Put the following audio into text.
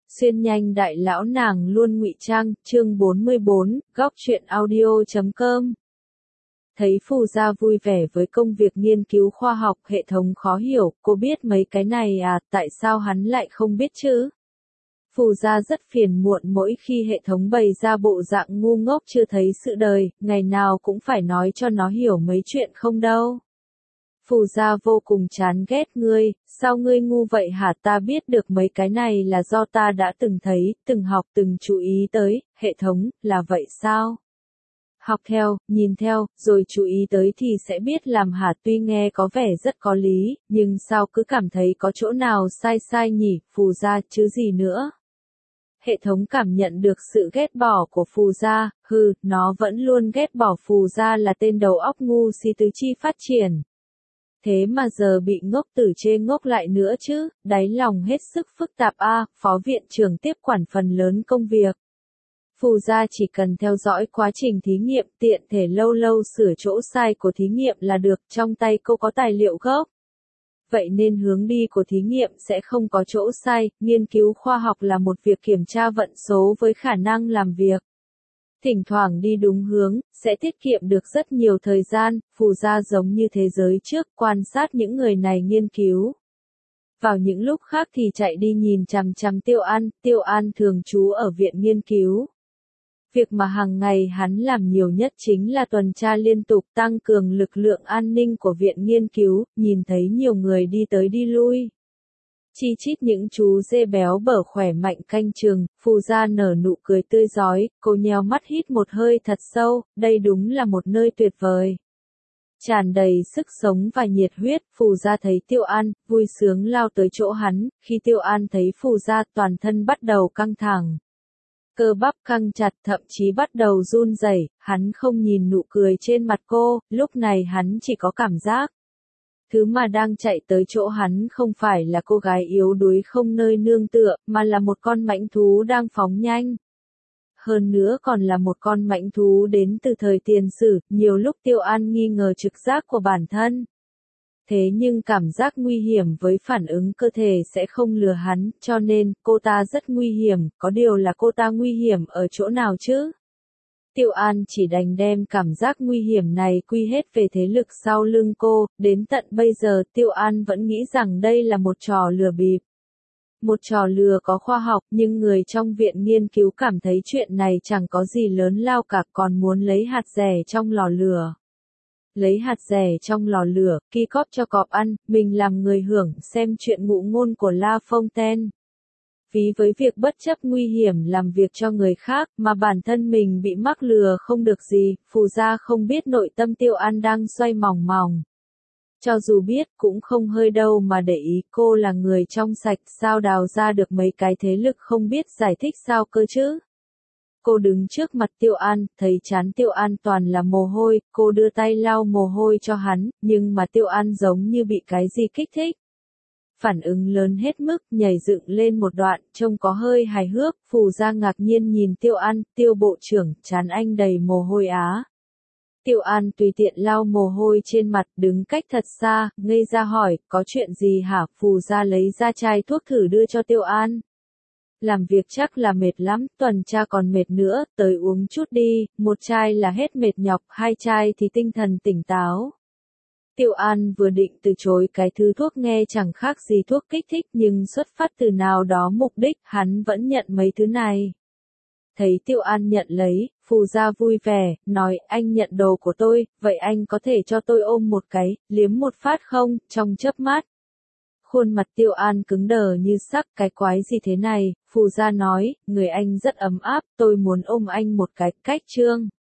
Xuyên nhanh đại lão nàng luôn ngụy trang, chương 44, góc truyện audio.com. Thấy Phù Gia vui vẻ với công việc nghiên cứu khoa học hệ thống khó hiểu, cô biết mấy cái này à, tại sao hắn lại không biết chứ? Phù Gia rất phiền muộn mỗi khi hệ thống bày ra bộ dạng ngu ngốc chưa thấy sự đời, ngày nào cũng phải nói cho nó hiểu mấy chuyện không đâu. Phù Gia vô cùng chán ghét ngươi, sao ngươi ngu vậy hả? Ta biết được mấy cái này là do ta đã từng thấy, từng học từng chú ý tới, hệ thống, là vậy sao? Học theo, nhìn theo, rồi chú ý tới thì sẽ biết làm hả? Tuy nghe có vẻ rất có lý, nhưng sao cứ cảm thấy có chỗ nào sai sai nhỉ? Phù Gia chứ gì nữa? Hệ thống cảm nhận được sự ghét bỏ của Phù Gia, nó vẫn luôn ghét bỏ Phù Gia là tên đầu óc ngu si tứ chi phát triển. Thế mà giờ bị ngốc tử chê ngốc lại nữa chứ, đáy lòng hết sức phức tạp a. Phó viện trưởng tiếp quản phần lớn công việc. Phù Gia chỉ cần theo dõi quá trình thí nghiệm, tiện thể lâu lâu sửa chỗ sai của thí nghiệm là được, trong tay cô có tài liệu gốc. Vậy nên hướng đi của thí nghiệm sẽ không có chỗ sai, nghiên cứu khoa học là một việc kiểm tra vận số với khả năng làm việc. Thỉnh thoảng đi đúng hướng, sẽ tiết kiệm được rất nhiều thời gian. Phù Gia giống như thế giới trước, quan sát những người này nghiên cứu. Vào những lúc khác thì chạy đi nhìn chằm chằm Tiêu An thường trú ở viện nghiên cứu. Việc mà hàng ngày hắn làm nhiều nhất chính là tuần tra liên tục, tăng cường lực lượng an ninh của viện nghiên cứu, nhìn thấy nhiều người đi tới đi lui. Chi chít những chú dê béo bở khỏe mạnh canh chừng, Phù Gia nở nụ cười tươi rói, cô nheo mắt hít một hơi thật sâu, đây đúng là một nơi tuyệt vời. Tràn đầy sức sống và nhiệt huyết, Phù Gia thấy Tiêu An, vui sướng lao tới chỗ hắn, khi Tiêu An thấy Phù Gia toàn thân bắt đầu căng thẳng. Cơ bắp căng chặt thậm chí bắt đầu run rẩy, hắn không nhìn nụ cười trên mặt cô, lúc này hắn chỉ có cảm giác. Thứ mà đang chạy tới chỗ hắn không phải là cô gái yếu đuối không nơi nương tựa, mà là một con mãnh thú đang phóng nhanh. Hơn nữa còn là một con mãnh thú đến từ thời tiền sử, nhiều lúc Tiêu An nghi ngờ trực giác của bản thân. Thế nhưng cảm giác nguy hiểm với phản ứng cơ thể sẽ không lừa hắn, cho nên, cô ta rất nguy hiểm, có điều là cô ta nguy hiểm ở chỗ nào chứ? Tiêu An chỉ đành đem cảm giác nguy hiểm này quy hết về thế lực sau lưng cô, đến tận bây giờ Tiêu An vẫn nghĩ rằng đây là một trò lừa bịp. Một trò lừa có khoa học, nhưng người trong viện nghiên cứu cảm thấy chuyện này chẳng có gì lớn lao cả, còn muốn lấy hạt rẻ trong lò lửa. Lấy hạt rẻ trong lò lửa, ki cóp cho cọp ăn, mình làm người hưởng, xem chuyện ngụ ngôn của La Fontaine. Ví với việc bất chấp nguy hiểm làm việc cho người khác, mà bản thân mình bị mắc lừa không được gì, Phù Gia không biết nội tâm Tiêu An đang xoay mòng mòng. Cho dù biết, cũng không hơi đâu mà để ý, cô là người trong sạch, sao đào ra được mấy cái thế lực không biết giải thích sao cơ chứ? Cô đứng trước mặt Tiêu An, thấy trán Tiêu An toàn là mồ hôi, cô đưa tay lau mồ hôi cho hắn, nhưng mà Tiêu An giống như bị cái gì kích thích. Phản ứng lớn hết mức, nhảy dựng lên một đoạn, trông có hơi hài hước, Phù Gia ngạc nhiên nhìn Tiêu An, Tiêu bộ trưởng, trán anh đầy mồ hôi á. Tiêu An tùy tiện lau mồ hôi trên mặt, đứng cách thật xa, ngây ra hỏi, có chuyện gì hả? Phù Gia lấy ra chai thuốc thử đưa cho Tiêu An. Làm việc chắc là mệt lắm, tuần tra còn mệt nữa, tới uống chút đi, một chai là hết mệt nhọc, hai chai thì tinh thần tỉnh táo. Tiêu An vừa định từ chối cái thứ thuốc nghe chẳng khác gì thuốc kích thích nhưng xuất phát từ nào đó mục đích, hắn vẫn nhận mấy thứ này. Thấy Tiêu An nhận lấy, Phù Gia vui vẻ, nói anh nhận đồ của tôi, vậy anh có thể cho tôi ôm một cái, liếm một phát không, trong chớp mắt. Khuôn mặt Tiêu An cứng đờ như sắt, cái quái gì thế này? Phù Gia nói, người anh rất ấm áp, tôi muốn ôm anh một cái, cách chương.